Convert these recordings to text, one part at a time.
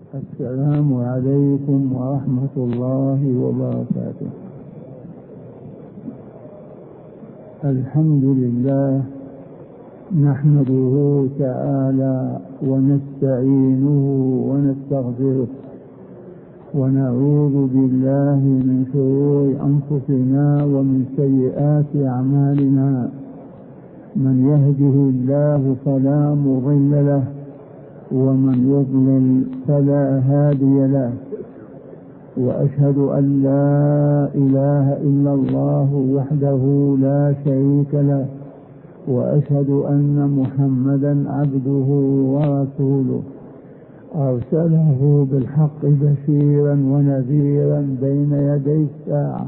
السلام عليكم ورحمة الله وبركاته. الحمد لله نحمده تعالى ونستعينه ونستغفره ونعوذ بالله من شرور أنفسنا ومن سيئات أعمالنا. من يهده الله فلا مضل له ومن يضلل فلا هادي له، وأشهد أن لا إله إلا الله وحده لا شريك له، وأشهد أن محمدا عبده ورسوله أرسله بالحق بشيرا ونذيرا بين يدي الساعة.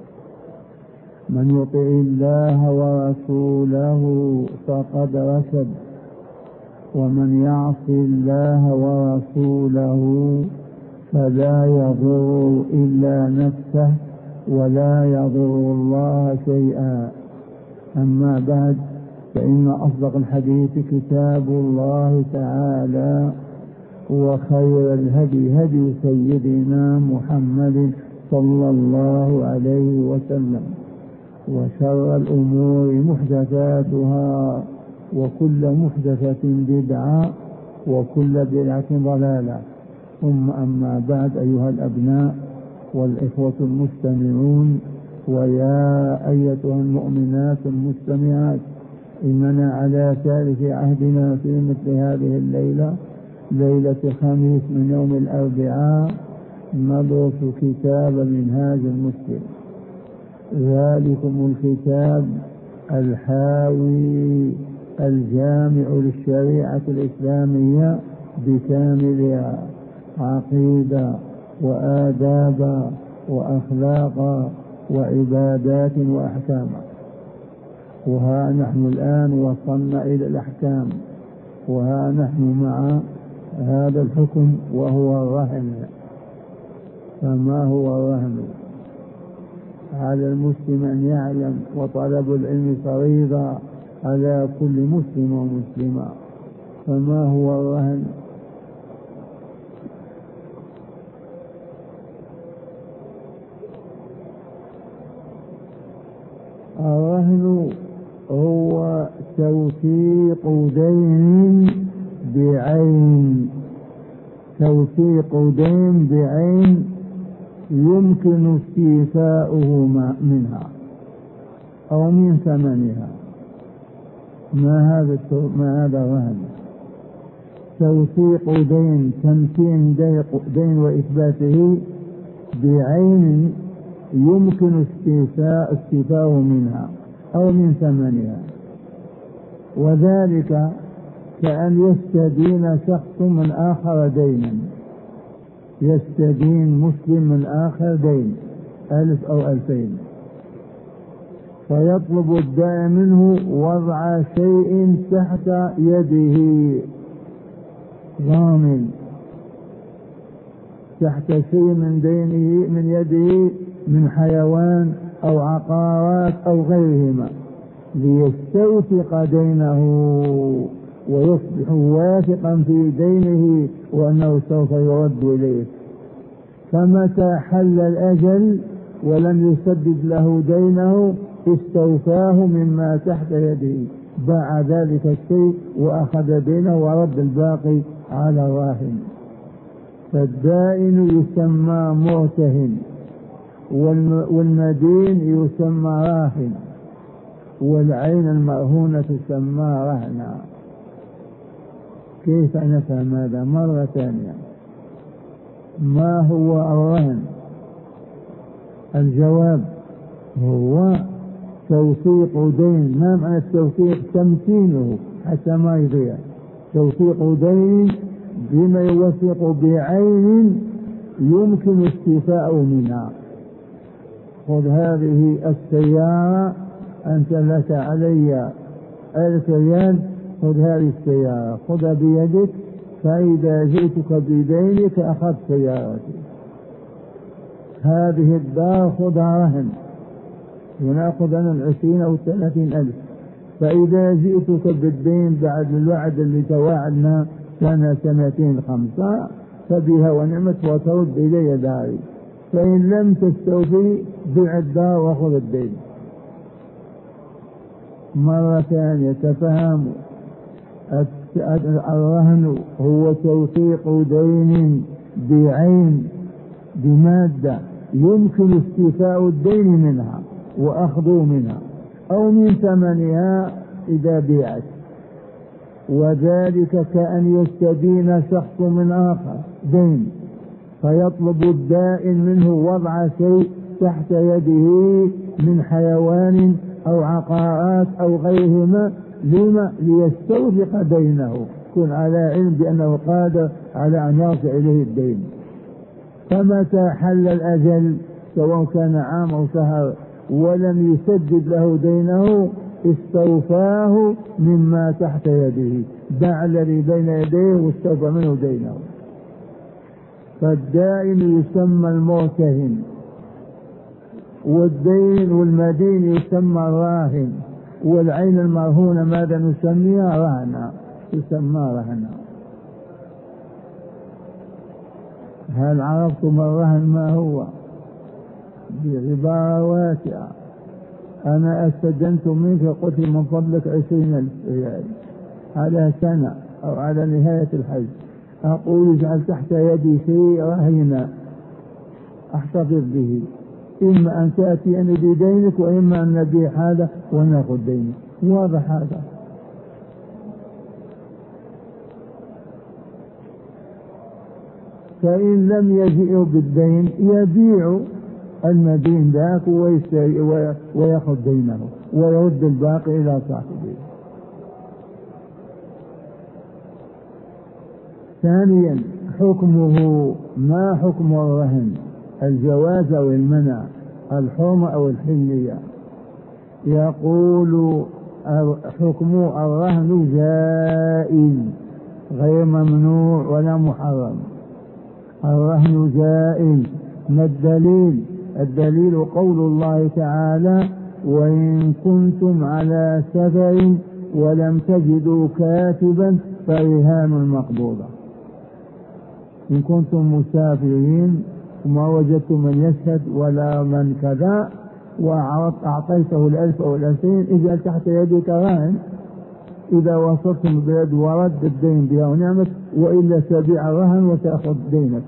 من يطع الله ورسوله فقد رشد، ومن يعص الله ورسوله فلا يضر إلا نفسه ولا يضر الله شيئا. أما بعد، فإن أصدق الحديث كتاب الله تعالى، وخير الهدي هدي سيدنا محمد صلى الله عليه وسلم، وشر الأمور محدثاتها، وكل محدثة بدعة، وكل بدعة ضلالة. ثم أما بعد، أيها الأبناء والإخوة المستمعون، ويا أيتها المؤمنات المستمعات، إننا على ثالث عهدنا في مثل هذه الليلة، ليلة الخميس من يوم الأربعاء، ندرس كتاب منهاج المسلم. ذلكم الكتاب الحاوي الجامع للشريعة الإسلامية بكاملها، عقيدة وآداب وأخلاق وعبادات وأحكام. وها نحن الآن وصلنا إلى الأحكام، وها نحن مع هذا الحكم وهو الرهن. فما هو الرهن؟ على المسلم أن يعلم، وطلب العلم فريضة على كل مسلم ومسلمة. فما هو الرهن؟ الرهن هو توثيق دين بعين، توثيق دين بعين يمكن استيفاؤه منها أو من ثمنها. ما هذا الرهن؟ توثيق دين، تمكين دين وإثباته بعين يمكن استيفاؤه منها أو من ثمنها. وذلك كأن يستدين شخص من آخر دينا، يستدين مسلم من آخر دين 1000 أو 2000، فيطلب الداعي منه وضع شيء تحت يده، ضامن تحت شيء من دينه من يده، من حيوان أو عقارات أو غيرهما، ليستوثق دينه ويصبح واثقا في دينه وأنه سوف يرد إليه. فمتى حل الأجل ولم يسدد له دينه استوفاه مما تحت يده، باع ذلك الشيء وأخذ دينه ورد الباقي على الراهن. فالدائن يسمى مرتهن، والمدين يسمى راهن، والعين المرهونة تسمى رهنا. كيف نفهم هذا مرة ثانية؟ ما هو الرهن؟ الجواب هو توثيق دين. ما معنى التوثيق؟ تمكينه حتى ما يضيع. توثيق دين بما يوثق بعين يمكن استيفاؤه منها. خذ هذه السيارة، أنت لك علي 1000 ريال، خذ هذه السيارة، خذها بيدك، فإذا جئتك بدينك أخذت سيارتي. هذه الدار خذها رهن، ونأخذ أنا 20 أو 30 ألف، فإذا جئتك بالدين بعد الوعد اللي تواعدنا سنة 2 3 5، فبها ونعمت وترد إلي داري، فإن لم تستوفي بيع الدار وخذ الدين. مرة ثانية تفهم، الرهن هو توثيق دين بعين بمادة يمكن استيفاء الدين منها وأخذه منها أو من ثمنها إذا بيعت، وذلك كأن يستدين شخص من آخر دين فيطلب الدائن منه وضع شيء تحت يده من حيوان أو عقارات أو غيرهما، لما؟ ليستوثق دينه، يكون على علم بأنه قادر على أن يرجع إليه الدين. فمتى حل الأجل سواء كان عام أو شهر ولم يسدد له دينه استوفاه مما تحت يده، باع الذي بين يديه واستوفى منه دينه. فالدائن يسمى المرتهن، والدين والمدين يسمى الراهن، والعين المرهونة ماذا نسميها؟ رهنا، يسمى رهنا. هل عرفتم الرهن ما هو؟ بعبارة واسعة، أنا استدنت منك قلت من فضلك 20,000 ريال على سنة أو على نهاية الحج، أقول اجعل تحت يدي شيء رهينا أحتفظ به، إما أن تأتيني بدينك وإما أن نبيع هذا ونأخذ دينك. واضح هذا؟ فإن لم يجئ بالدين يبيع المدين ذاك ويأخذ دينه ويرد الباقي إلى صاحبه. ثانيا حكمه، ما حكم الرهن؟ الجواز أو المنع، الحرمة أو الحلية؟ يقول حكم الرهن جائز غير ممنوع ولا محرم. الرهن جائز. ما الدليل؟ الدليل قول الله تعالى: وإن كنتم على سفر ولم تجدوا كاتبا فرهان مقبوضة. إن كنتم مسافرين وما وجدتم من يشهد ولا من كذا وأعطيته 1,000 أو 2,000 اجعل تحت يدك راهن، إذا وصلتم البلد ورد الدين بها ونعمت، وإلا تبيع الرهن وتأخذ دينك.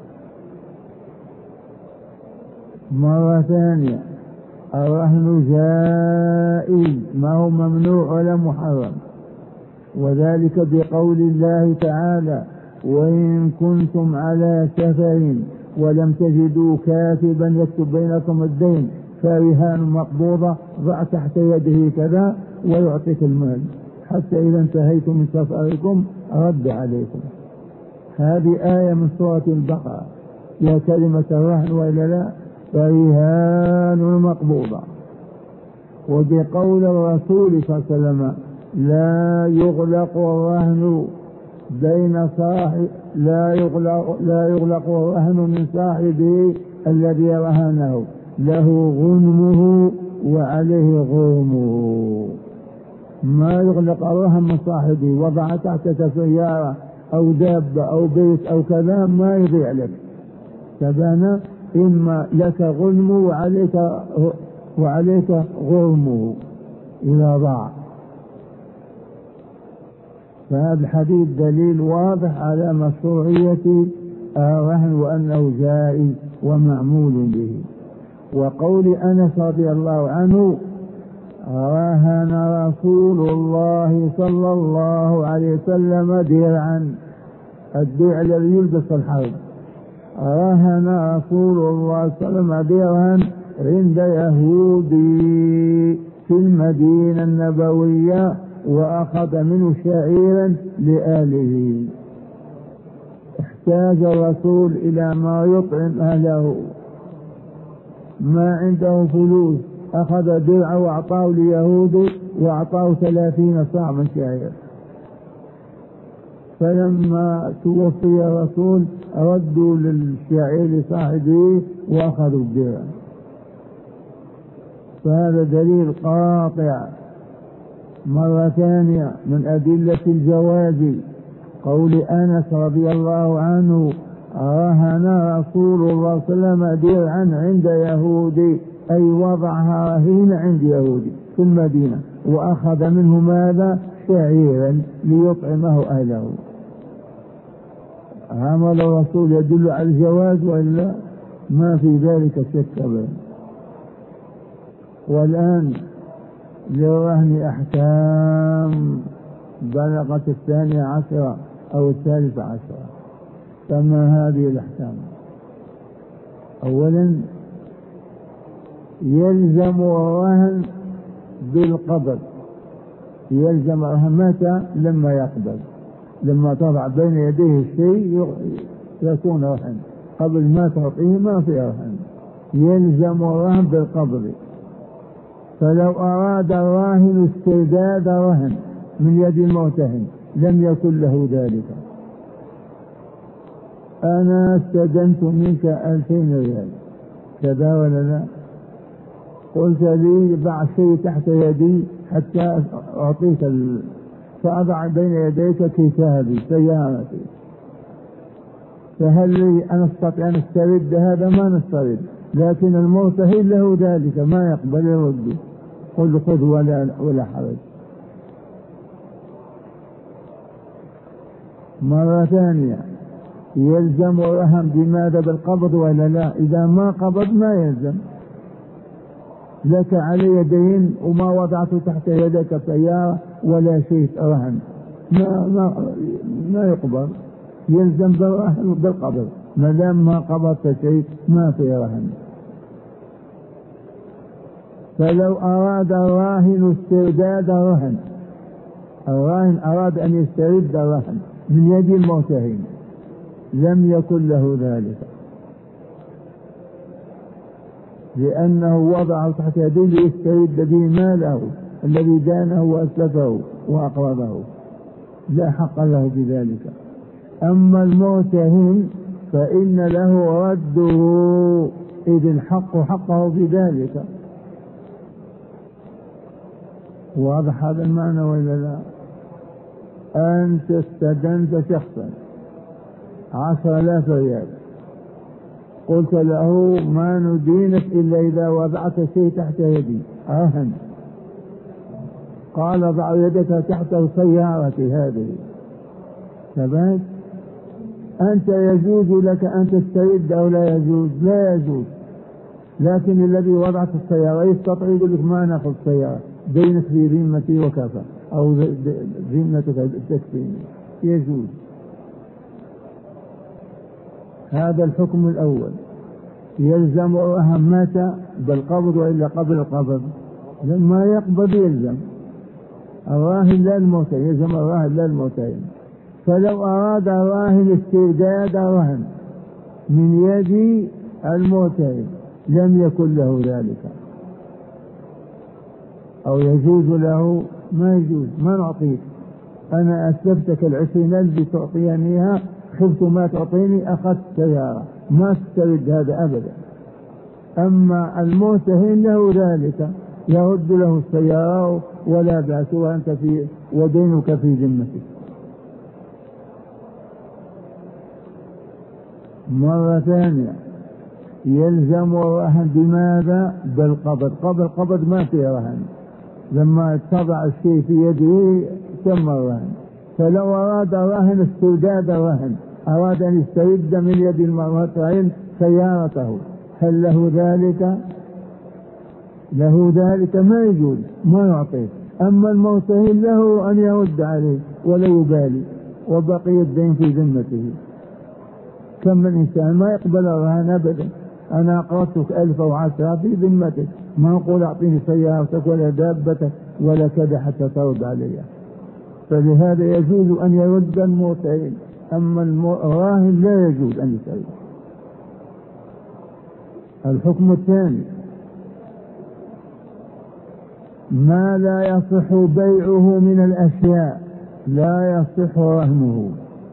مرة ثانية الرهن جائز ما هو ممنوع ولا محرم، وذلك بقول الله تعالى: وإن كنتم على سفر ولم تجدوا كاتبا يكتب بينكم الدين فرهان مقبوضة، ضع تحت يده كذا ويعطيك المال حتى إذا انتهيتم من سفركم رد عليكم. هذه آية من سورة البقرة، يا كلمة الرهن وإلا لا؟ فرهان مقبوضة. وبقول الرسول صلى الله عليه وسلم: لا يغلق الرهن بين صاحب لا يغلق الرهن من صاحبه الذي رهنه، له غنمه وعليه غرمه. ما يغلق الرهن من صاحبه، وضع تحتك سيارة أو دابة أو بيت أو كذا ما يضيع لك، تبانا إما لك غنمه وعليك غرمه إذا ضاع. فهذا الحديث دليل واضح على مشروعية الرهن وأنه جائز ومعمول به. وقول أنس رضي الله عنه: رهن رسول الله صلى الله عليه وسلم درعا، الدرع الذي يلبس الحرب. رهن رسول الله صلى الله عليه وسلم درعا عند يهودي في المدينة النبوية وأخذ منه شعيرا لآله. احتاج الرسول إلى ما يطعم أهله، ما عنده فلوس، أخذ درع وأعطاه ليهودي وأعطاه 30 صاع من شعير. فلما توفي الرسول ردوا للشعير لصاحبه وأخذوا الدرع. فهذا دليل قاطع. مرة ثانية من أدلة الجواز قول أنس رضي الله عنه: رهن رسول الله صلى الله عليه وسلم درعا عند يهودي، أي وضعها رهين عند يهودي في المدينة، وأخذ منه ماذا؟ شعيرا ليطعمه أهله. عمل الرسول يدل على الجواز وإلا ما في ذلك شك أبدا. والآن للرهن أحكام بلغت 12 أو 13. فما هذه الأحكام؟ أولا يلزم الرهن بالقبض. يلزم الرهن متى؟ لما يقبض، لما تضع بين يديه الشيء يكون رهن، قبل ما تعطيه ما في رهن. يلزم الرهن بالقبض. فلو أراد الراهن استرداد رهن من يد المرتهن لم يكن له ذلك. أنا استدنت منك 2000 ريال، كذا ولا لا؟ قلت لي ضع شيء تحت يدي حتى أعطيك فأضع بين يديك كتابي سيارتي، فهل لي أن أستطيع أن أسترد هذا؟ ما نسترد، لكن المرتهن له ذلك، ما يقبل يرد. قل خذ ولا حرج. مرة ثانية يلزم الرهن بماذا؟ بالقبض ولا لا؟ إذا ما قبض ما يلزم. لك علي دين وما وضعته تحت يدك سيارة ولا شيء رهن، ما يقبض. يلزم بالرهن بالقبض، ما دام ما قبضت شيء ما في رهن. فلو أراد الراهن استرداد رهن، الراهن أراد أن يسترد رهن من يد المرتهن لم يكن له ذلك، لأنه وضعه تحت يديه ليسترد به ماله الذي دانه وأسلفه وأقرضه، لا حق له بذلك. أما المرتهن فإن له رده، إذ الحق حقه بذلك. واضح هذا المعنى ولا لا؟ أنت استدنت شخصا 10,000 ريال، قلت له ما ندينك إلا إذا وضعت شيء تحت يدي رهن. قال ضع يدك تحت سيارتي هذه، ثبات. أنت يجوز لك أن تسترد أو لا يجوز؟ لا يجوز. لكن الذي وضعت السيارة يستطيع يقول لك ما نأخذ السيارة، دينك في ذمتي وكفى، أو ذمتك تكفيني، يجوز. هذا الحكم الأول. يلزم الرهن متى؟ بالقبض وإلا قبل القبض؟ لما يقبض يلزم الراهن لا المرتهن، يلزم الراهن لا المرتهن. فلو أراد الراهن استرداد رهن من يد المرتهن لم يكن له ذلك، أو يجوز له؟ ما يجوز، ما نعطيك. أنا أسلفتك 20 الذي تعطينيها، خفت ما تعطيني أخذت سيارة، ما تسترد هذا أبدا. أما المرتهن له ذلك، يرد له السيارة ولا بأس، وأنت ودينك في ذمتك. مرة ثانية يلزم الرهن بماذا؟ بالقبض. قبل قبض ما في رهن، لما تضع الشيء في يده تم الرهن. فلو أراد الراهن استرداد الرهن، أراد أن يسترد من يد المرتهن سيارته، هل له ذلك؟ له ذلك؟ ما يجوز، ما يعطيه. أما المرتهن له أن يرد عليه ولا يبالي، وبقي الدين في ذمته. كم من إنسان ما يقبل الرهن أبدا. أنا أقرضتك 1000 أو 10 في ذمتك، ما أقول أعطيني سيارتك ولا دابتك ولا كذا حتى ترد علي. فلهذا يجوز أن يرد المرتهن، أما الراهن لا يجوز أن يسرد. الحكم الثاني ما لا يصح بيعه من الأشياء لا يصح رهنه.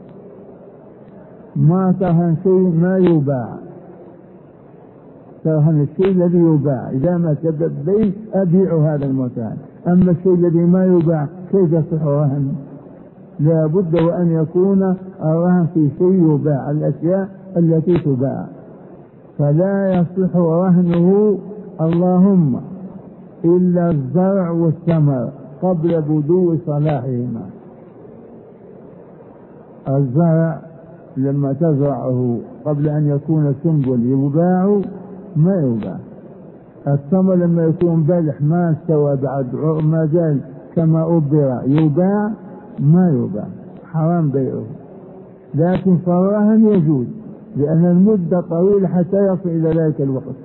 ما ترهن شيء ما يباع، ترهن الشيء الذي يباع. إذا ما سبب بيع أبيع هذا المرتهن. أما الشيء الذي ما يباع كيف يصح رهن؟ لا بد وأن يكون الرهن في شيء يباع، الأشياء التي تباع، فلا يصح رهنه اللهم إلا الزرع والثمر قبل بدو صلاحهما. الزرع لما تزرعه قبل أن يكون سنبل يباع ما يباع. الثمر لما يكون بلح ما استوى بعد ما زال كما أبر يباع ما يباع، حرام بيعه. لكن فالرهن يجوز لأن المدة طويلة حتى يصل إلى ذلك الوقت،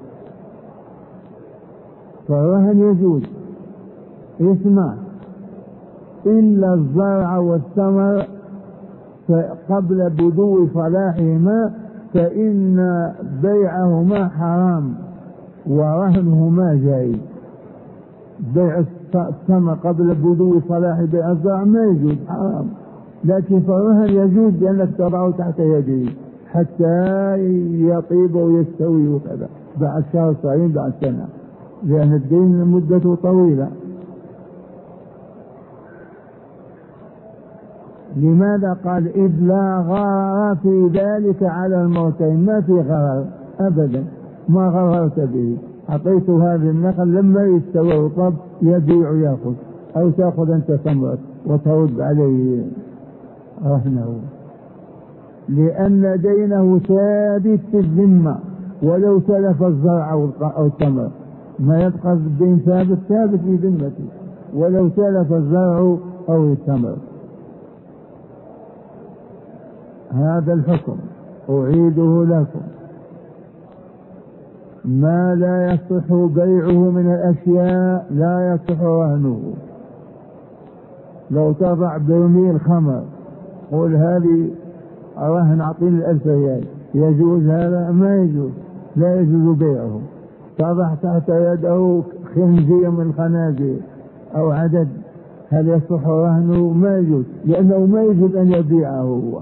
فالرهن يجوز. اسمع، إلا الزرع والثمر قبل بدو صلاحهما فإن بيعهما حرام ورهنهما جائز. بيع الثمر قبل بدو صلاح بيع الزرع ما يجوز، حرام. لكن فالرهن يجوز لأنك تضعه تحت يده حتى يطيب ويستوي وكذا بعد شهر صغير بعد سنة، لأن الدين مدته طويلة. لماذا؟ قال إذ لا غرر في ذلك على الموتين، ما في غرر أبدا، ما غررت به. أعطيت هذه النخل لما يستوي رطب يبيع يأخذ، أو تأخذ أنت ثمرة وترد عليه رهنه، لأن دينه ثابت في الذمة ولو تلف الزرع أو التمر، ما يبقى الدين ثابت في ذمته ولو تلف الزرع أو التمر. هذا الحكم أعيده لكم. ما لا يصح بيعه من الأشياء لا يصح رهنه. لو تضع برميل خمر قول هذه رهن أعطيني 1000 ريال، يجوز هذا؟ ما يجوز، لا يجوز بيعه. تضع تحت يده خنزير من الخنازير أو عدد، هل يصح رهنه؟ ما يجوز، لأنه ما يجوز أن يبيعه هو.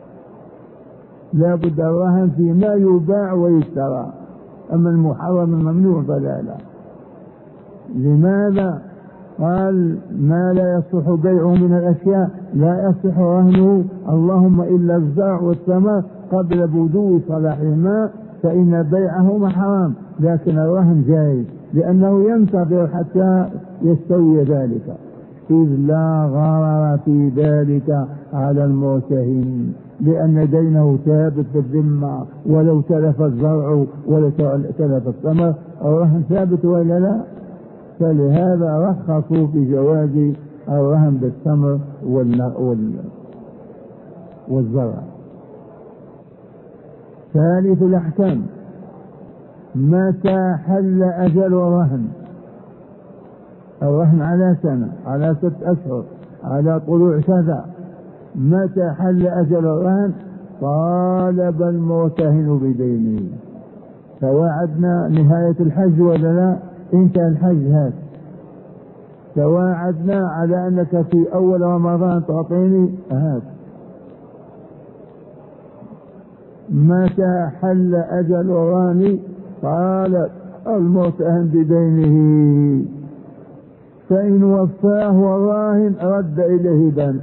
لا بد الرهن فيما يباع ويشترى، أما المحرم الممنوع فلا لا. لماذا؟ قال ما لا يصح بيعه من الأشياء لا يصح رهنه اللهم إلا الزرع والثمر قبل بدو صلاحهما فإن بيعهما حرام، لكن الرهن جائز لأنه ينتظر حتى يستوي ذلك. إذ لا غرر في ذلك على المرتهن، لأن دينه ثابت في الذمة ولو تلف الزرع ولو تلف الثمر الرهن ثابت ولا لا؟ فلهذا رخصوا في جواز الرهن بالتمر والزرع. ثالث الأحكام متى حل أجل الرهن. الرهن على سنة، على 6 أشهر، على طلوع كذا. متى حل أجل الرهن؟ طالب المرتهن بدينه. توعدنا نهاية الحج ولا لا؟ انتهى الحج هذا، تواعدنا على أنك في أول رمضان تعطيني هذا. متى حل أجل الرهن؟ طالب المرتهن بدينه، فإن وفاه الراهن رد إليه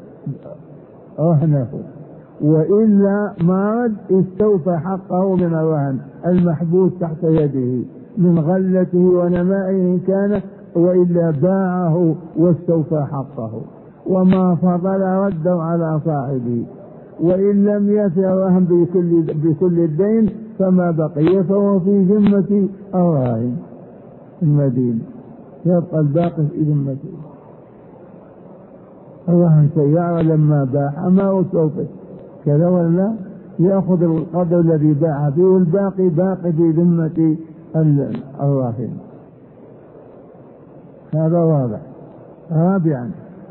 رهنه، وإلا ما رد استوفى حقه من الرهن المحبوس تحت يده من غلته ونمائه كان، وإلا باعه واستوفى حقه، وما فضل رد على صاحبه. وإن لم يفي الرهن بكل الدين فما بقي فهو في ذمة الراهن المدين، يبقى الباقي في ذمته. الرهن سيارة لما باع ما وصوفه كذا ولا يأخذ القدر الذي باع فيه والباقي باقي في ذمة الراهن. هذا واضح. رابعا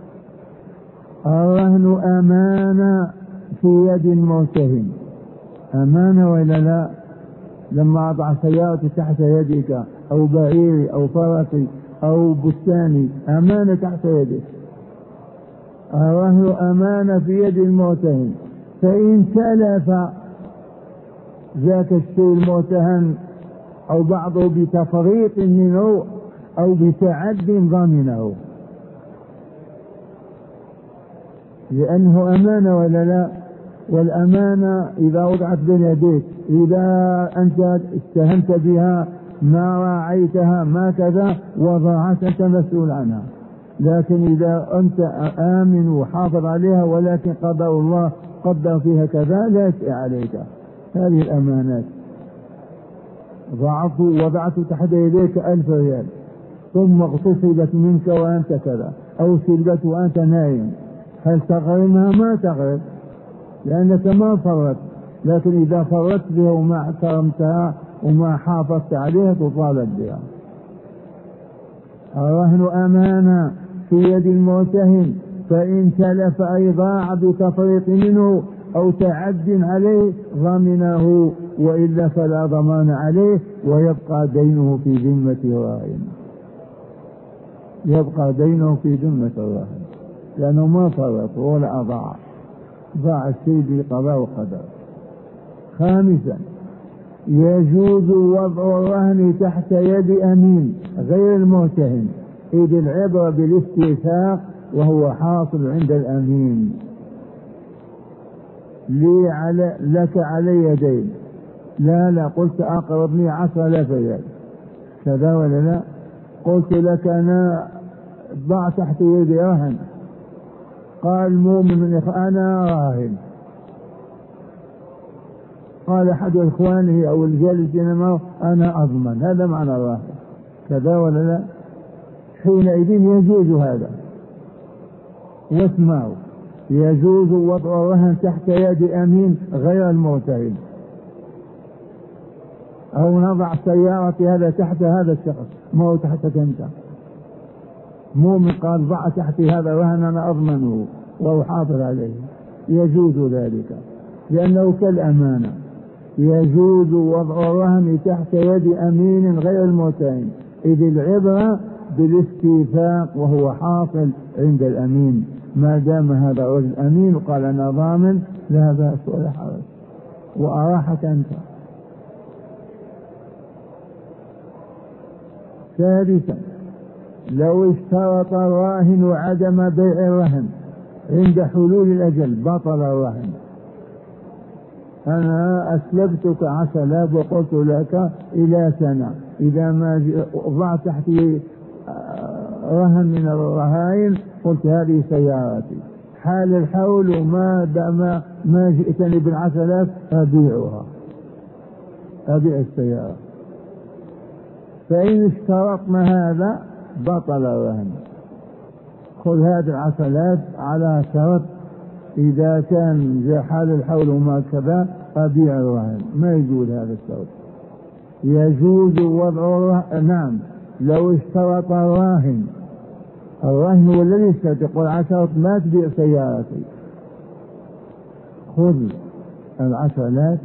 الرهن أمانة في يد المرتهن. أمانة ولا لا؟ لما أضع سيارتي تحت يدك أو بعيري أو فرسي أو بستاني أمانة تحت يدك. الرهن أمانة في يد المرتهن، فإن تلف ذاك الشيء المرتهن أو بعضه بتفريط منه أو بتعد ضمنه. لأنه أمانة ولا لا؟ والأمانة إذا وضعت بين يديك، إذا أنت اتهمت بها ما راعيتها ما كذا وضاعت أنت مسؤول عنها. لكن إذا أنت آمن وحافظ عليها ولكن قدر الله قدر فيها كذا لا شيء عليك. هذه الأمانات. وضعت تحت يديك 1000 ريال ثم اغتصبت منك وأنت كذا، أو سلبت وأنت نايم، هل تغرمها؟ ما تغرم لأنك ما فرطت. لكن إذا فرطت بها وما احترمتها وما حافظت عليها تطالب بها. الرهن أمانة في يد المرتهن، فإن تلف أي ضاع بتفريط منه أو تعد عليه ضمنه، وإلا فلا ضمان عليه ويبقى دينه في ذمة الراهن. يبقى دينه في ذمة الراهن لأنه ما فرط ولا أضاع، ضاع الشيء بقضاء وقدر. خامسا يجوز وضع الرهن تحت يد أمين غير المرتهن، إذ العبرة بالاستيثاق وهو حاصل عند الأمين. لك علي دين، لا قلت أقرضني 10,000 ريال كذا ولا لا؟ قلت لك أنا ضع تحت يدي رهن، قال مؤمن أنا راهن، قال أحد إخوانه أو الجالسين معه أنا أضمن، هذا معنى الراهن كذا ولا لا؟ حينئذ يجوز هذا. واسمعوا، يجوز وضع الرهن تحت يد أمين غير المرتهن، أو نضع سيارة هذا تحت هذا الشخص، ما هو تحتك أنت. مؤمن قال ضع تحت هذا رهن أنا أضمنه وأحافظ عليه، يجوز ذلك لأنه كالأمانة. يجوز وضع الرهن تحت يد أمين غير المرتهن، إذ العبرة بالاستيثاق وهو حاصل عند الأمين. ما دام هذا الرجل أمين وقال أنا ضامن لا بأس ولا حرج وأراحك أنت. ثالثا لو اشترط الراهن عدم بيع الرهن عند حلول الأجل بطل الرهن. أنا أسلبتك 10,000 وقلت لك إلى سنة، إذا ما ضعت تحت رهن من الرهائن قلت هذه سيارتي، حال الحول وما ما جئتني ب10,000 أبيعها، أبيع السيارة. فإن اشترطنا هذا بطل الرهن. خذ هذه 10,000 على شرط إذا كان جاء حال الحول وما كذا أبيع الرهن، ما يجوز هذا الشرط. يجوز وضع الرهن. نعم لو اشترط الراهن هو الذي اشترط، يقول 10 ما تبيع سيارتي، خذ 10,000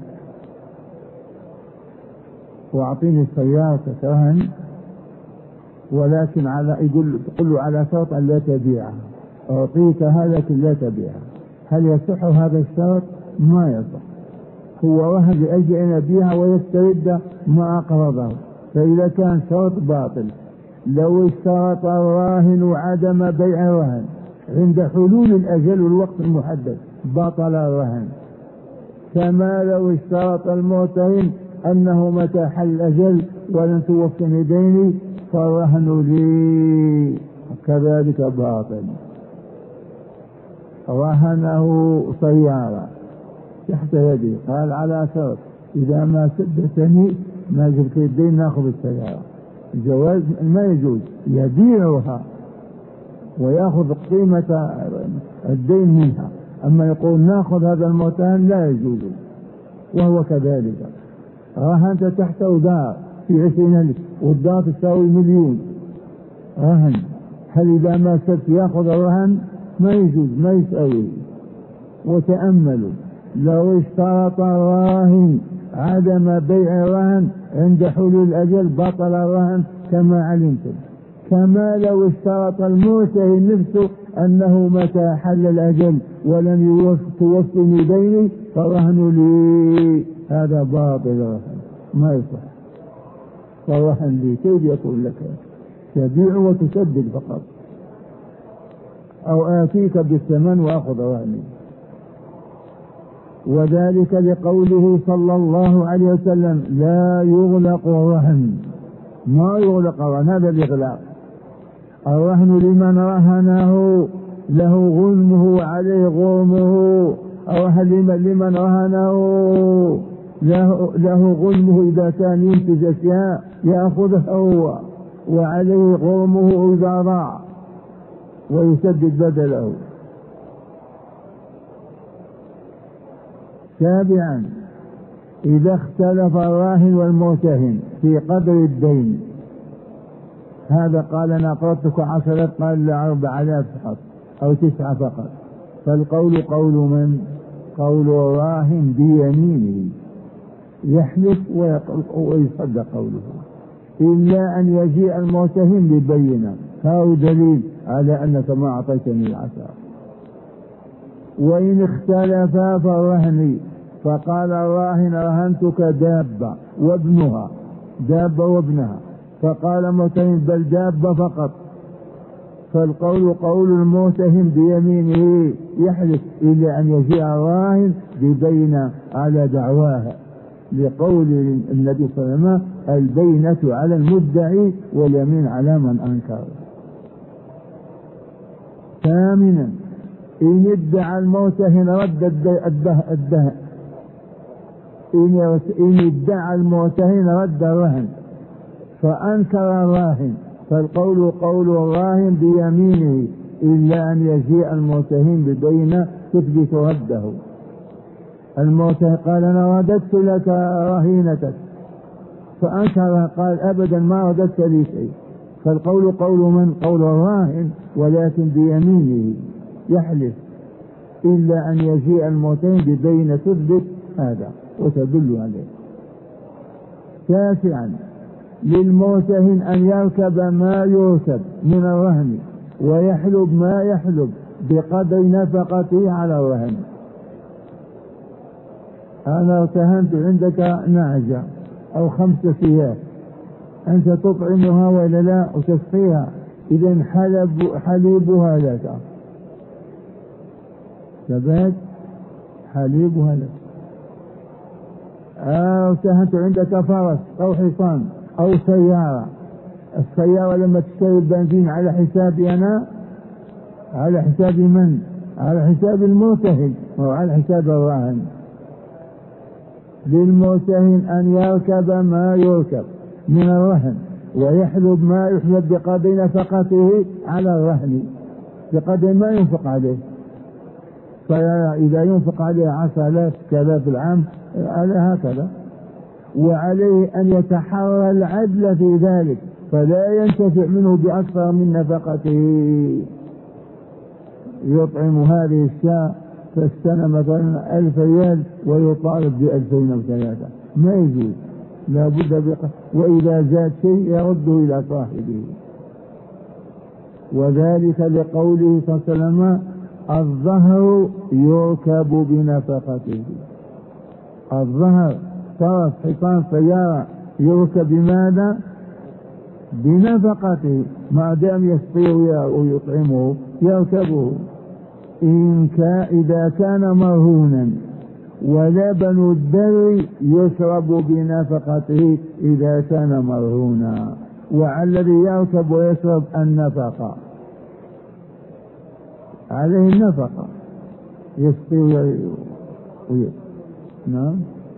واعطيني السيارة رهن، ولكن تقول له على شرط أن لا تبيعها، أعطيتها لكن لا تبيعها. هل يصح هذا الشرط؟ ما يصح. هو رهن لأجل أن يبيعها ويسترد ما أقرضه، فإذا كان شرط باطل. لو اشترط الراهن عدم بيع الرهن عند حلول الأجل والوقت المحدد بطل الرهن، كما لو اشترط المرتهن أنه متى حل الأجل ولن توفني ديني فالرهن لي، كذلك باطل. رهنه سيارة تحت يدي، قال على شرط إذا ما سدتني ما جبت الدين ناخذ السيارة. الجواز ما يجوز، يبيعها ويأخذ قيمة الدين منها، أما يقول ناخذ هذا المرتهن لا يجوز. وهو كذلك رهنت تحته دار في 20,000 والدار تساوي 1,000,000 رهن، هل إذا ما سدت يأخذ الرهن؟ ما يجوز، ما يساوي. وتأملوا لو اشترط الراهن عدم بيع الرهن عند حلول الأجل بطل الرهن كما علمتم، كما لو اشترط المرتهن نفسه أنه متى حل الأجل ولم توفني ديني فالرهن لي، هذا باطل الرهن ما يصح. فالرهن لي كيف يقول لك تبيع وتسدد فقط. أو آتيك بالثمن وأخذ رهني. وذلك لقوله صلى الله عليه وسلم لا يغلق الرهن، ما يغلق الرهن، هذا الإغلاق. الرهن لمن رهنه له غنمه وعليه غرمه، الرهن لمن رهنه له غنمه إذا كان ينتج أشياء يأخذها هو، وعليه غرمه إذا ضاع ويسدد بدله. سابعا إذا اختلف الراهن والمرتهن في قدر الدين، هذا قال أنا أقرضتك 10 قال لا 4000 فقط أو 9 فقط، فالقول قول من؟ قول الراهن بيمينه، يحلف ويصدق قوله، إلا أن يجيء المرتهن ببينة هذا دليل على أنك ما أعطيتني 10. وإن اختلفا فالرهن، فقال الراهن رهنتك دابة وابنها، دابة وابنها، فقال المرتهن بل دابة فقط، فالقول قول المرتهن بيمينه يحلف إلا أن يجيء الراهن ببينة على دعواها، لقول النبي صلى الله عليه وسلم البينة على المدعي واليمين على من أنكر. ثامنا إن ادعى المرتهن رد الدهن، إن ادعى المرتهن رد الرهن فأنكر الراهن، فالقول قول الراهن بيمينه إلا أن يجيء المرتهن ببينة تثبت رده. المرتهن قال أنا رددت لك رهينتك، فأنكر قال أبدا ما رددت لي شيء، فالقول قول من؟ قول الراهن، ولكن بيمينه يحلف إلا أن يجيء المرتهن ببينة تثبت هذا وتدل عليه. تاسعا للمرتهن أن يركب ما يركب من الرهن ويحلب ما يحلب بقدر نفقته على الرهن. أنا ارتهنت عندك نعجة أو 5 ثياب، أنت تطعمها ولا لا وتسقيها، إذن حليبها لك، ثبات حليبها لك. ارتهنت عندك فرس أو حصان أو سيارة، السيارة لما تشتري البنزين على حسابي أنا، على حساب من؟ على حساب المرتهن وعلى حساب الراهن. للمرتهن أن يركب ما يركب من الرهن ويحلب ما يحلب بقدر نفقته على الرهن، بقدر ما ينفق عليه، فإذا ينفق عليه 10,000 كذا في العام على هكذا، وعليه أن يتحرى العدل في ذلك فلا ينتفع منه بأكثر من نفقته. يطعم هذه الشاة فالسنة مثلا 1000 ريال ويطالب ب2000 أو 3، ما يجوز، لا بد وإذا زاد شيء يرده إلى صاحبه. وذلك لقوله صلى الله عليه وسلم الظهر يركب بنفقته. الظهر فرس حصان سيارة يركب بماذا؟ بنفقته، ما دام يسقيه ويطعمه يركبه. إذا كان مرهونا، ولبن الدر يشرب بنفقته إذا كان مرهونا، وعلى الذي يركب ويشرب النفقة، عليه النفقة يسقي نعم.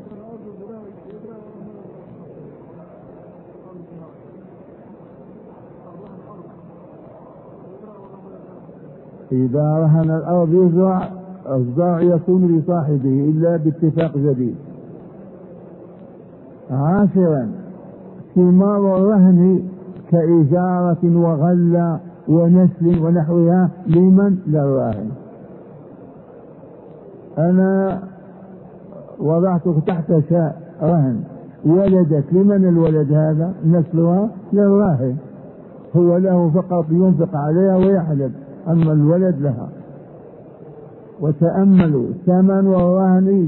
إذا رهن الأرض يزرع، الزرع يكون لصاحبه إلا باتفاق جديد. عاشرا ثمار الرهن كإجارة وغلة ونسل ونحوها لمن؟ للراهن. أنا وضعتك تحت شاء رهن، ولدت، لمن الولد هذا؟ نسلها للراهن، هو له فقط ينفق عليها ويحلب، أما الولد لها. وتأملوا ثمن الرهن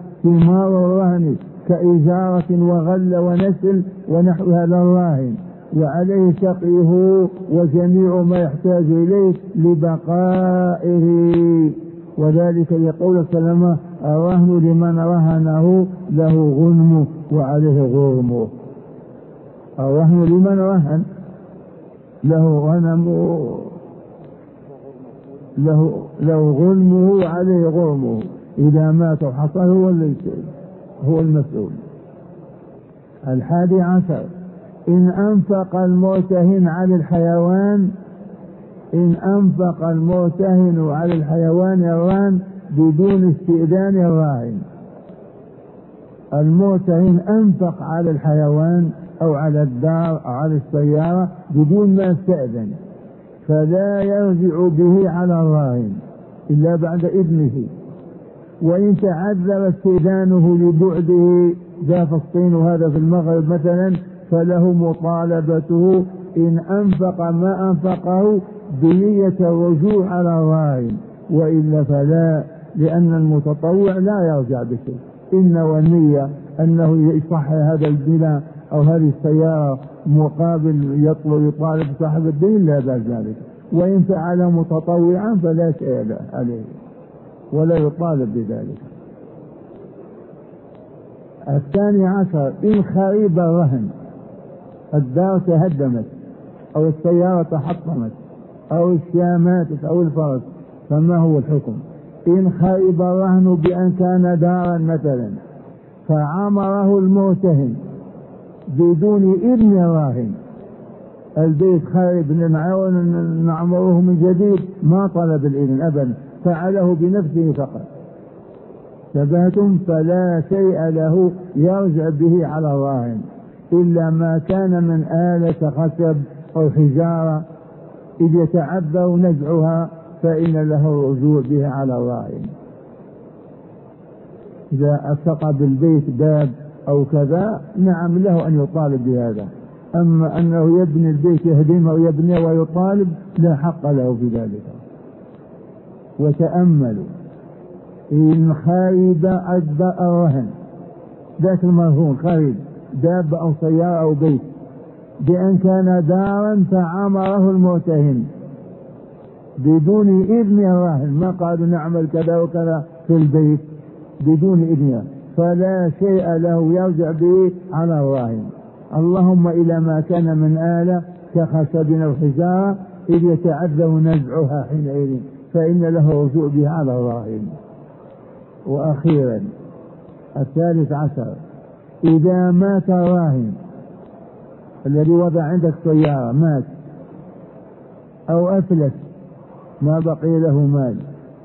ثمار الرهن كإجارة وغل ونسل ونحوها للراهن، وعليه سقيه وجميع ما يحتاج إليه لبقائه. وذلك لقول سلمة: الرهن لمن رهنه له غنمه وعليه غرمه. الرهن لمن رهن له غنمه له غنمه وعليه غرمه، إذا مات وحصل هو المسؤول. 11، إن أنفق المرتهن على الحيوان، إن أنفق المرتهن على الحيوان الرهن بدون استئذان الراهن. المرتهن أنفق على الحيوان أو على الدار أو على السيارة بدون ما استأذن، فلا يرجع به على الراهن إلا بعد إذنه. وإن تعذر استئذانه لبعده، ذا في الصين وهذا في المغرب مثلا، فله مطالبته إن أنفق ما أنفقه بنية الرجوع على الراهن، وإلا فلا، لأن المتطوع لا يرجع بشيء. إن والنية أنه يصحي هذا البناء أو هذه السيارة مقابل يطالب صاحب الدين، لا بأس ذلك. وإن فعل متطوعا فلا شيء عليه ولا يطالب بذلك. 12، إن خرب الرهن، الدار تهدمت أو السيارة تحطمت أو الشاة ماتت أو الفرس، فما هو الحكم؟ إن خرب الرهن بأن كان دارا مثلا فعمره المرتهن بدون إذن الراهن، البيت خارب نعمره من جديد، ما طلب الإذن أبدا، فعله بنفسه فقط، ثبتم، فلا شيء له يرجع به على الراهن إلا ما كان من آلة خشب أو حجارة، إذ يتعذر نزعها فإن له الرجوع بها على الراهن. إذا ألصق بالبيت باب أو كذا، نعم له أن يطالب بهذا، أما أنه يبني البيت يهدمه ويبنيه ويطالب، لا حق له في ذلك. وتأملوا: إن خرب الرهن، ذات المرهون خرب دابة أو سيارة أو بيت بأن كان دارا فعمره المرتهن بدون إذن الراهن، ما قالوا نعمل كذا وكذا في البيت بدون إذنه، فلا شيء له يرجع به على الراهن، اللهم إلى ما كان من آلة كخشب أو حجارة إذ يتعذر نزعها حينئذ، فإن له رجوع بها على الراهن. وأخيرا 13، إذا مات الراهن الذي وضع عندك سيارة، مات أو أفلس ما بقي له مال،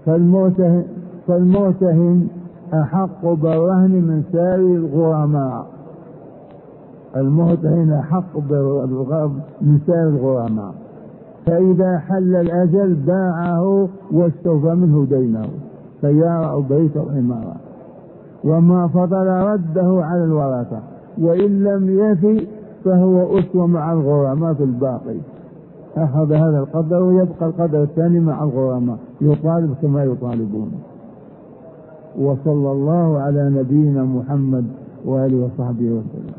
فالمرتهن أحق بالرهن من سائر الغرماء، المرتهن أحق من سائر الغرماء، فإذا حل الأجل باعه واستوفى منه دينه، سيارة أو بيت أو عمارة، وما فضل رده على الورثة، وإن لم يفي فهو أسوة مع الغرماء في الباقي، أخذ هذا القدر ويبقى القدر الثاني مع الغرماء، يطالب كما يطالبون. وصلى الله على نبينا محمد وآله وصحبه وسلم.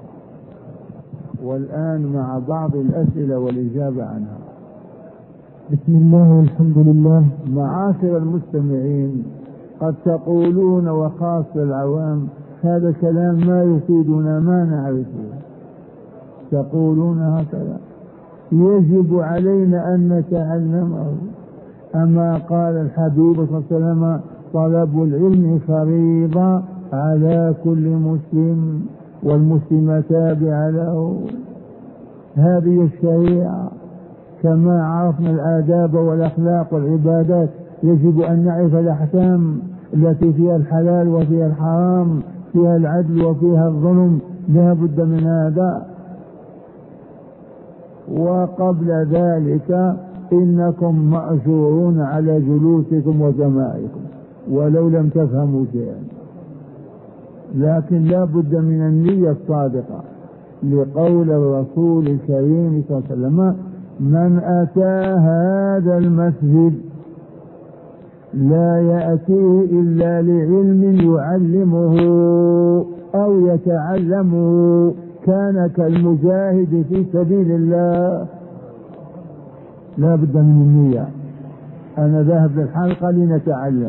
والآن مع بعض الأسئلة والإجابة عنها. بسم الله والحمد لله. معاشر المستمعين، قد تقولون وخاص العوام هذا كلام ما يفيدنا ما نعرفه، تقولون هكذا، يجب علينا أن نتعلمه. أما قال الحبيب صلى الله عليه وسلم: طلب العلم فريضة على كل مسلم والمسلم تابع له. هذه الشريعة كما عرفنا الآداب والأخلاق والعبادات، يجب أن نعرف الأحكام التي فيها الحلال وفيها الحرام، فيها العدل وفيها الظلم، لا بد من هذا. وقبل ذلك إنكم مأجورون على جلوسكم وسماعكم ولو لم تفهموا شيئا، لكن لا بد من النية الصادقة، لقول الرسول الكريم صلى الله عليه وسلم: من أتى هذا المسجد لا يأتيه إلا لعلم يعلمه أو يتعلمه كان كالمجاهد في سبيل الله. لا بد من النية. أنا ذاهب للحلقة لنتعلم.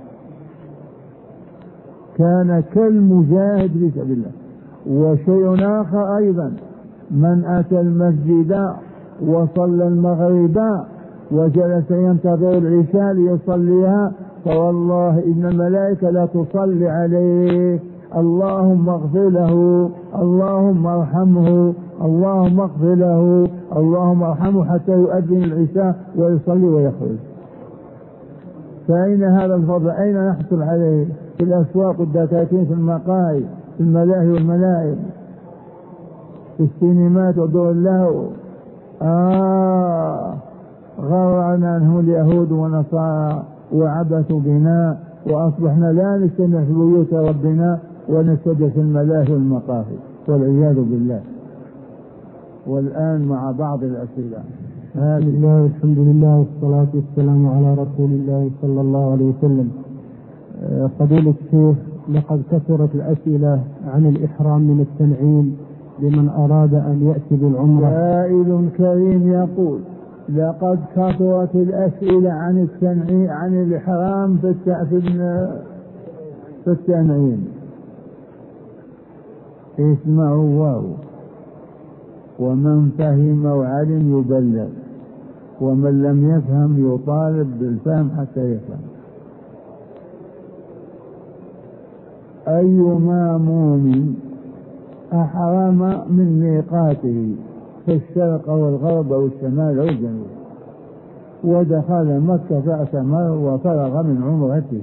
كان كالمجاهد في سبيل الله. وشيء آخر أيضا، من أتى المسجد وصلى المغرب وجلس ينتظر العشاء ليصليها فوالله إن الملائكة لا تصلي عليه اللهم اغفر له اللهم ارحمه اللهم اغفر له اللهم ارحمه حتى يؤذن العشاء ويصلي ويخرج. فأين هذا الفضل؟ أين نحصل عليه؟ في الأسواق والدكاكين، في المقاهي، في الملاهي والملاعب، في السينمات ودور اللهو. غرنا عنه اليهود ونصارى وعبثوا بنا وأصبحنا لا نجتمع في بيوت ربنا ونسجد في الملاهي والمقاهي والعياذ بالله. والآن مع بعض الأسئلة. بسم الله والحمد لله والصلاة والسلام على رسول الله صلى الله عليه وسلم. فضيلة الشيخ، لقد كثرت الأسئلة عن الإحرام من التنعيم لمن أراد أن يأتي بالعمرة. سائل كريم يقول: لقد كثرت الأسئلة عن الإحرام في التنعيم. اسمعوا واو، ومن فهم وعلم يبلغ، ومن لم يفهم يطالب بالفهم حتى يفهم. أيما مؤمن أحرم من ميقاته في الشرق والغرب والشمال والجنوب ودخل مكة فاعتمر وفرغ من عمرته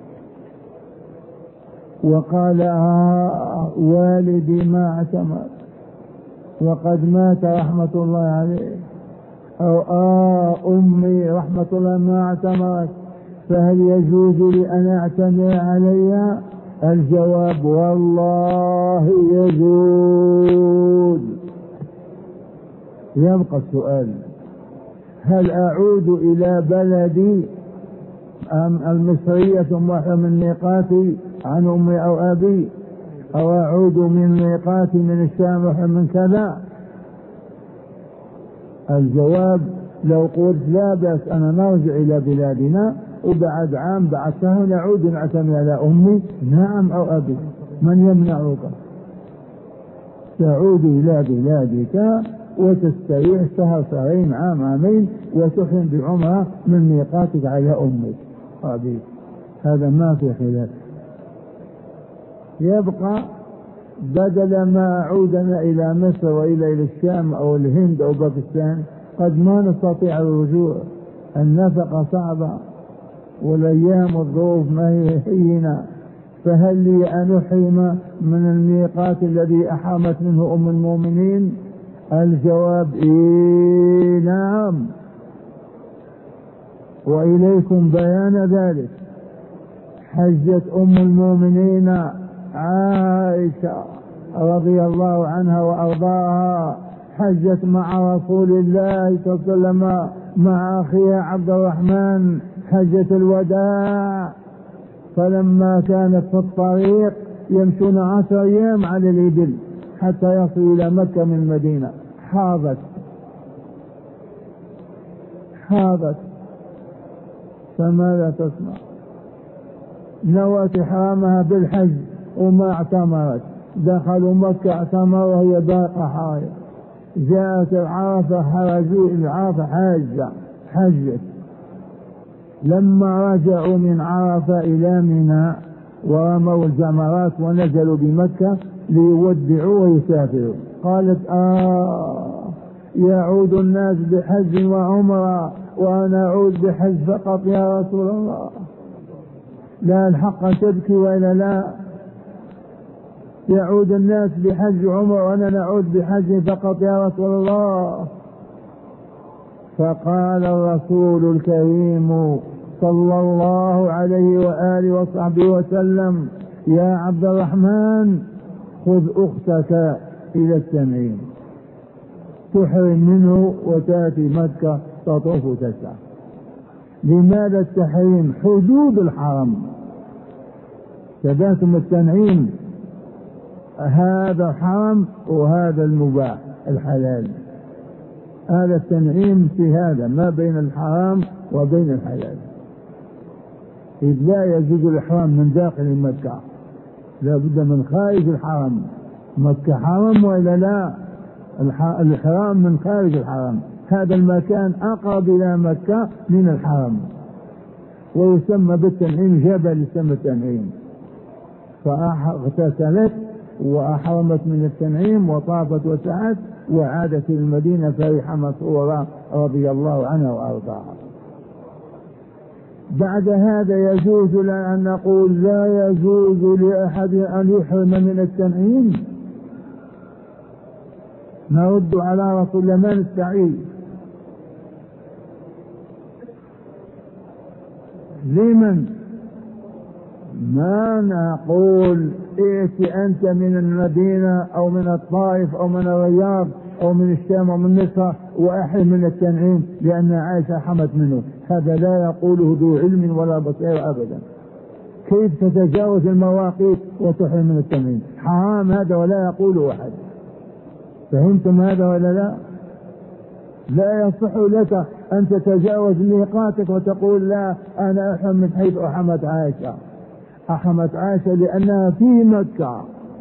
وقال: والدي ما اعتمر وقد مات رحمة الله عليه، أو أمي رحمة الله ما اعتمرت، فهل يجوز لي أن أعتمر عليها؟ الجواب: والله يجوز. يبقى السؤال: هل أعود إلى بلدي المصرية ثم من ميقاتي عن أمي أو أبي، أو أعود من ميقاتي من الشام من كذا؟ الجواب: لو قلت لا بأس أنا نرجع إلى بلادنا وبعد عام بعد شهر نعود نعتمر على أمي، نعم، أو أبي، من يمنعك؟ تعود إلى بلادك وتستريح شهر شهرين عام عامين وتحرم بعمرة من ميقاتك على أمك. هذا ما في خلاف. يبقى بدل ما أعودنا إلى مصر وإلى الشام أو الهند أو باكستان قد ما نستطيع الرجوع، النفقة صعبة والأيام والظروف ما هي هينة، فهل لي أن أحرم من الميقات الذي أحرمت منه أم المؤمنين؟ الجواب: نعم. وإليكم بيان ذلك. حجت أم المؤمنين عائشة رضي الله عنها وأرضاها، حجت مع رسول الله صلى الله عليه وسلم مع أخيها عبد الرحمن حجة الوداع، فلما كانت في الطريق يمشون 10 أيام على الإبل حتى يصلوا إلى مكة من المدينة، حاضت فماذا تصنع؟ نوت إحرامها بالحج وما اعتمرت، دخلوا مكة اعتمروا وهي باقة حائض، جاءت العرفة حرجوا العرفة حجت. لما رجعوا من عرفة إلى منى ورموا الجمرات ونزلوا بمكة ليودعوا ويسافروا، قالت: يعود الناس بحج وعمرة وأنا أعود بحج فقط يا رسول الله، لا الحق أن تبكي وإلا لا؟ يعود الناس بحج وعمرة وأنا نعود بحج فقط يا رسول الله. فقال الرسول الكريم صلى الله عليه وآله وصحبه وسلم: يا عبد الرحمن، خذ أختك إلى التنعيم تحرم منه وتأتي مكة تطوف وتسعى. لماذا التحريم؟ حدود الحرم. تباتم التنعيم هذا حرام وهذا المباح الحلال. هذا التنعيم في هذا ما بين الحرام وبين الحلال، إذ لا يجوز الإحرام من داخل مكة، لا بد من خارج الحرم. مكة حرم وإلا لا؟ الإحرام من خارج الحرم، هذا المكان أقرب إلى مكة من الحرم، ويسمى بالتنعيم جبل، يسمى التنعيم. فاغتسلت وأحرمت من التنعيم وطافت وسعت وعادت إلى المدينة فرحة مسرورة رضي الله عنها وأرضاها. بعد هذا يجوز لنا أن نقول لا يجوز لأحد أن يحرم من التنعيم؟ نرد على رسول الله ما نستعيد. لمن؟ ما نقول ائت أنت من المدينة أو من الطائف أو من الرياض أو من الشام أو من مصر وأحرم من التنعيم لأن عائشة حمت منه. هذا لا يقوله ذو علم ولا بصير أبدا. كيف تتجاوز المواقيت وتحرم من التنعيم؟ حرام هذا ولا يقوله أحد. فهمتم هذا ولا لا؟ لا يصح لك أن تتجاوز ميقاتك وتقول لا أنا أحرم من حيث أحرمت عائشة. أحرمت عائشة لأنها في مكة،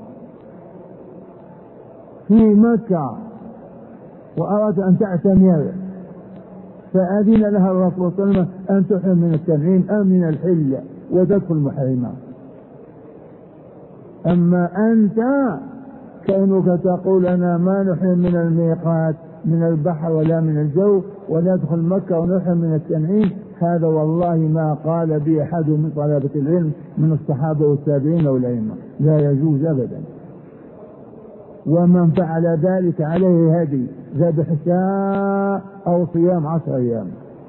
في مكة وأراد أن تعتمر، فأذن لها الرسول صلى الله عليه وسلم أن تحرم من التنعيم أم من الحل وتدخل محرمة. أما أنت كونك تقول أنا ما نحرم من الميقات من البحر ولا من الجو ولا ندخل مكة ونحرم من التنعيم، هذا والله ما قال به أحد من طلبة العلم من الصحابة والتابعين والأئمة، لا يجوز أبدا. ومن فعل ذلك عليه هدي ذبح شاء أو صيام 10 أيام.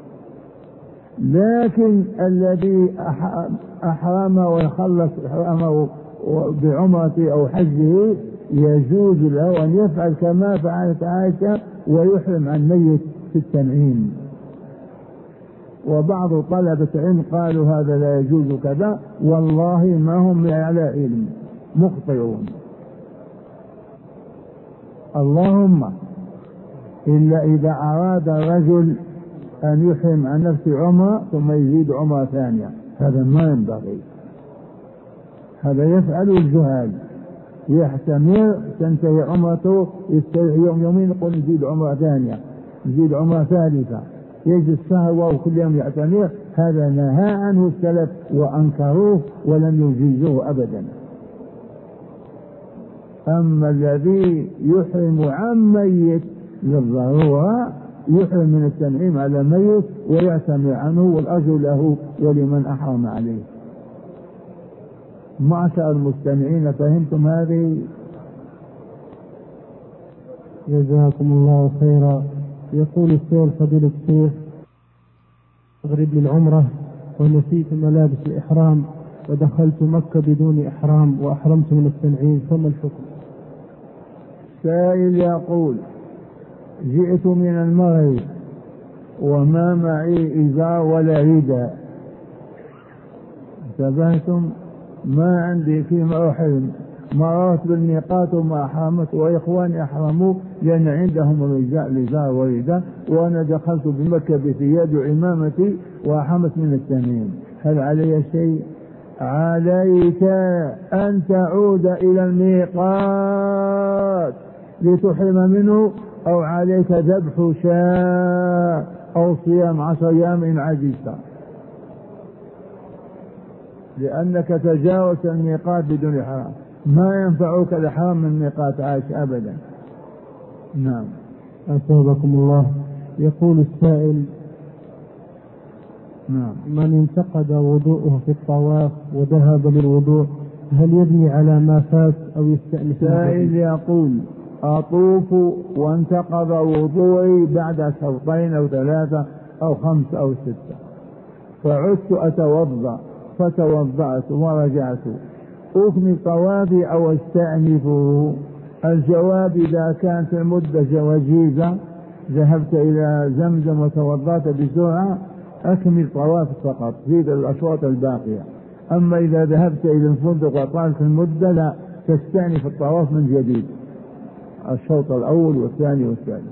لكن الذي أحرم ويخلص إحرامه بعمرته أو حجه يجوز له أن يفعل كما فعلت عائشة ويحرم عن ميت في التنعيم. وبعض طلبة العلم قالوا هذا لا يجوز كذا، والله ما هم على علم، مخطئون. اللهم إلا إذا أراد الرجل أن يحرم عن نفسه عمرة ثم يزيد عمرة ثانية، هذا ما ينبغي، هذا يفعل الجهال. يحتمر تنتهي عمرته يستريح يوم يومين يقول نزيد عمرة ثانية نزيد عمرة ثالثة، يجلس شهر وكل يوم يعتمر. هذا نهى عنه السلف وأنكروه ولم يجيزوه أبدا. أما الذي يحرم عن ميت للضرورة يحرم من التنعيم على ميت ويعتمر عنه، والأجر له ولمن أحرم عليه. معشر المستمعين فهمتم هذه؟ جزاكم الله خيرا. يقول السائل فضيلة الشيخ أغرب للعمرة ونسيت ملابس الإحرام ودخلت مكة بدون إحرام وأحرمت من التنعيم، فما الحكم؟ سائل يقول جئت من المغرب وما معي إزار ولا رداء، انتبهتم؟ ما عندي فيما أحرم، مررت بالميقات وما أحرمت وإخواني أحرموا لأن عندهم الإزار والرداء، وأنا دخلت بمكة بثياب عمامتي وأحرمت من التنعيم، هل علي شيء؟ عليك أن تعود إلى الميقات لتحرم منه، أو عليك ذبح شاء أو صيام 10 أيام إن عجزت، لأنك تجاوزت الميقات بدون إحرام. ما ينفعك الإحرام من ميقات عائشة أبدا. نعم. أثابكم الله. يقول السائل نعم. من انتقد وضوءه في الطواف وذهب للوضوء هل يبني على ما فات أو يستأنف؟ سائل يقول أطوف وانتقض وضوئي بعد شوطين أو 3 أو 5 أو 6، فعدت أتوضأ فتوضأت ورجعت، أكمل طوافي أو أستأنفه؟ الجواب إذا كانت المدة وجيزة ذهبت إلى زمزم وتوضأت بسرعة أكمل طواف فقط، زيد الأشواط الباقية. أما إذا ذهبت إلى الفندق وطالت المدة لا، تستأنف الطواف من جديد، الشوط الأول والثاني والثالث.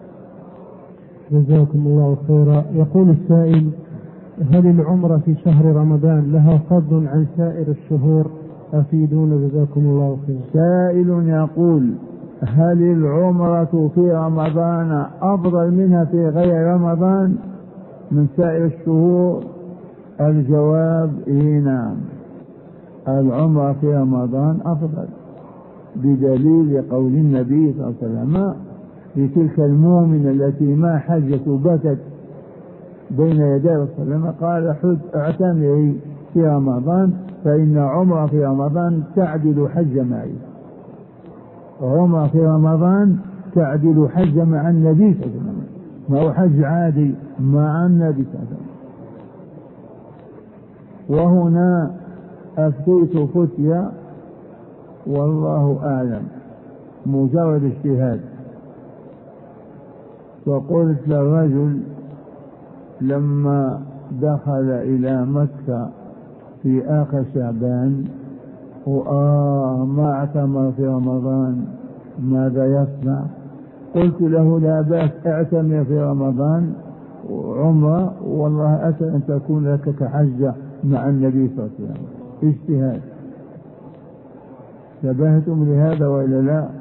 جزاكم الله خيرا. يقول السائل: هل العمرة في شهر رمضان لها فضل عن سائر الشهور؟ أفيدونا جزاكم الله خيرا. سائل يقول: هل العمرة في رمضان أفضل منها في غير رمضان من سائر الشهور؟ الجواب: إيه نعم، العمرة في رمضان أفضل، بدليل قول النبي صلى الله عليه وسلم لتلك المؤمنة التي ما حجت بكت بين يدي رسول الله، قال: اعتمري في رمضان فإن عمرة في رمضان تعدل حج معي. عمرة في رمضان تعدل حج مع النبي صلى الله عليه وسلم، ما هو حج عادي مع النبي صلى الله عليه وسلم. وهنا أفتيت فتيا والله أعلم، مجرد اجتهاد. فقلت للرجل لما دخل إلى مكة في آخر شعبان ما اعتمر في رمضان ماذا يصنع؟ قلت له: لا بأس، اعتمر في رمضان عمرة، والله أسأل أن تكون لك كحجة مع النبي صلى الله عليه وسلم. اجتهاد. شبهتم لهذا وإلا لا؟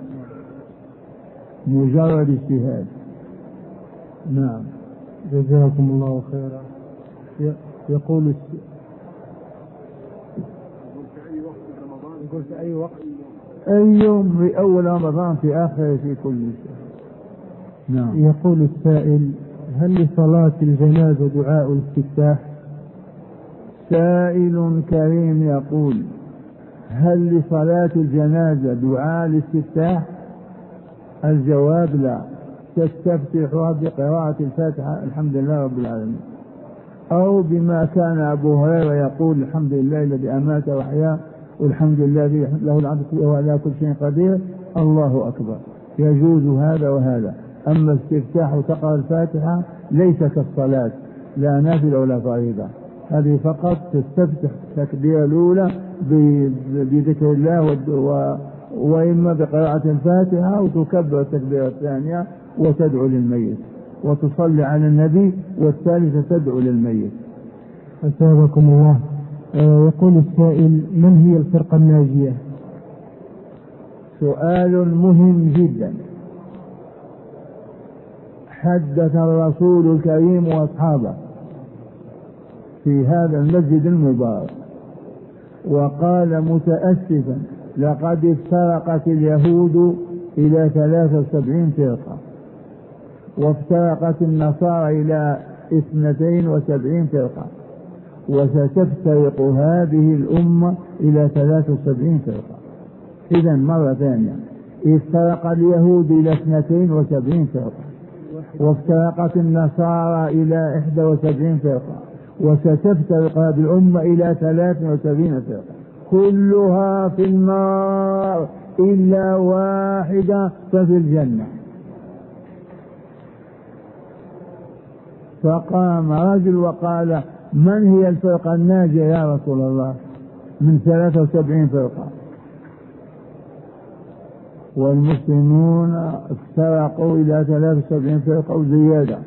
مجرد اجتهاد. نعم. جزاكم الله خيرا. يقول في أي وقت؟ أي يوم، في أول رمضان، في آخر، في كل شيء. نعم. يقول السائل: هل لصلاة الجنازة دعاء الاستفتاح؟ سائل كريم يقول: هل لصلاة الجنازة دعاء الاستفتاح؟ الجواب: لا، تستفتحها بقراءة الفاتحة الحمد لله رب العالمين، أو بما كان أبو هريرة يقول: الحمد لله الذي أمات وأحيا، والحمد لله له الحمد وهو على كل شيء قدير، الله أكبر. يجوز هذا وهذا. أما استفتاح تقرأ الفاتحة ليس كالصلاة، لا نافلة ولا فريضة، هذه فقط تستفتح التكبيرة الأولى بذكر الله وإما بقراءة الفاتحة، وتكبر التكبيرة الثانية وتدعو للميت، وتصلي على النبي، والثالثة تدعو للميت. أثابكم الله. يقول السائل: من هي الفرقة الناجية؟ سؤال مهم جدا. حدث الرسول الكريم وأصحابه في هذا المسجد المبارك وقال متأسفا: لقد افترقت اليهود إلى 73 فرقة، وافترقت النصارى إلى 72 فرقة، وستفترق هذه الأمة إلى 73 فرقة. إذن مرة ثانية، افترق اليهود إلى 72 فرقة، وافترقت النصارى إلى 71 فرقة، وستفترق هذه الأمة إلى 73 فرقة، كلها في النار إلا واحدة ففي الجنة. فقام رجل وقال: من هي الفرقة الناجية يا رسول الله من 73 فرقة؟ والمسلمون افترقوا إلى 73 فرقة وزيادة.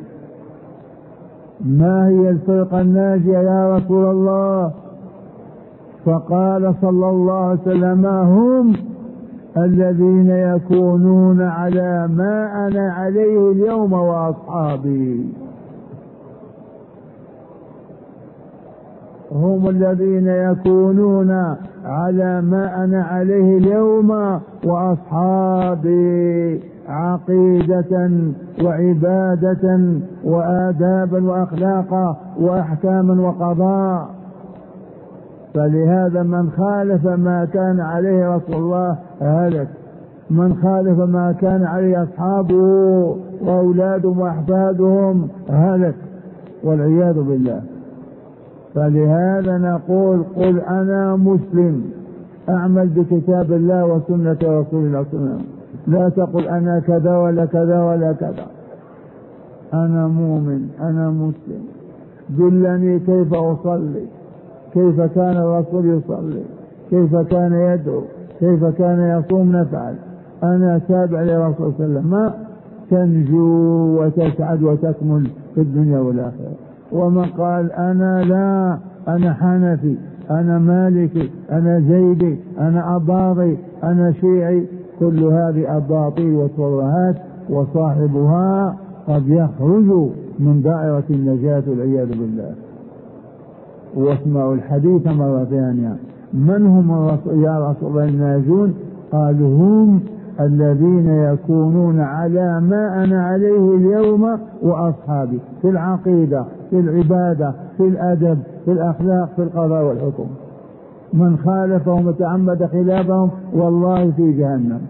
ما هي الفرقة الناجية يا رسول الله؟ فقال صلى الله عليه وسلم: هم الذين يكونون على ما أنا عليه اليوم وأصحابي. هم الذين يكونون على ما أنا عليه اليوم وأصحابي، عقيدة وعبادة وآدابا وأخلاقا وأحكاما وقضاء. فلهذا من خالف ما كان عليه رسول الله هلك، من خالف ما كان عليه أصحابه وأولادهم وأحفادهم هلك، والعياذ بالله. فلهذا نقول: قل أنا مسلم، أعمل بكتاب الله وسنة رسول الله صلى الله عليه وسلم، لا تقل أنا كذا ولا كذا ولا كذا. أنا مؤمن، أنا مسلم، دلني كيف أصلي، كيف كان الرسول يصلي، كيف كان يدعو، كيف كان يصوم نفعل. أنا تابع لرسول صلى الله عليه وسلم، ما تنجو وتسعد وتكمل في الدنيا والآخرة. ومن قال أنا لا، أنا حنفي، أنا مالكي، أنا زيدي، أنا أباضي، أنا شيعي، كل هذه أباطيل وترهات، وصاحبها قد يخرج من دائرة النجاة والعياذ بالله. واسمعوا الحديث مرة ثانية: من هم يا رسول الله الناجون؟ قالوا: هم الذين يكونون على ما أنا عليه اليوم وأصحابي، في العقيدة، في العبادة، في الأدب، في الأخلاق، في القضاء والحكم. من خالفهم وتعمد خلافهم والله في جهنم.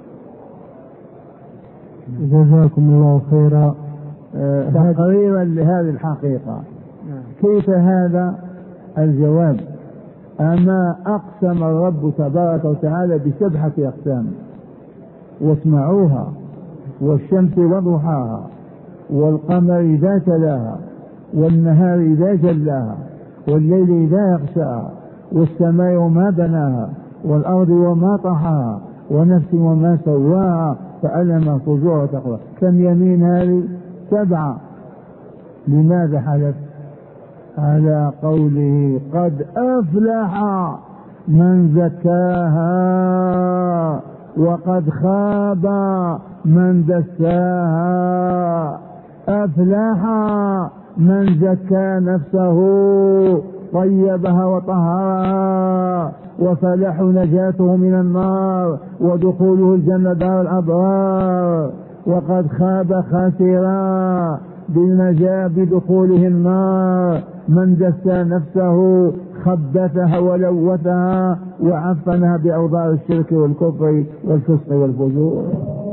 جزاكم الله خيرا. تقريرا لهذه الحقيقة. كيف هذا؟ الجواب: أما أقسم الرب تبارك وتعالى ب7 أقسام، واسمعوها: والشمس وضحاها، والقمر إذا تلاها، والنهار إذا جلاها، والليل إذا يغشاها، والسماء وما بناها، والأرض وما طحاها، ونفس وما سواها، فألهمها فجورها وتقواها. كم يمين هذه؟ 7. لماذا حلف؟ على قوله: قد أفلح من زكاها وقد خاب من دساها. أفلح من زكى نفسه طيبها وطهرها، وفلح نجاته من النار ودخوله الجنة دار الأبرار. وقد خاب خاسرا بالنجاة بدخوله النار من دسى نفسه، خبثها ولوثها وعفنها بأوضاع الشرك والكفر والفسق والفجور.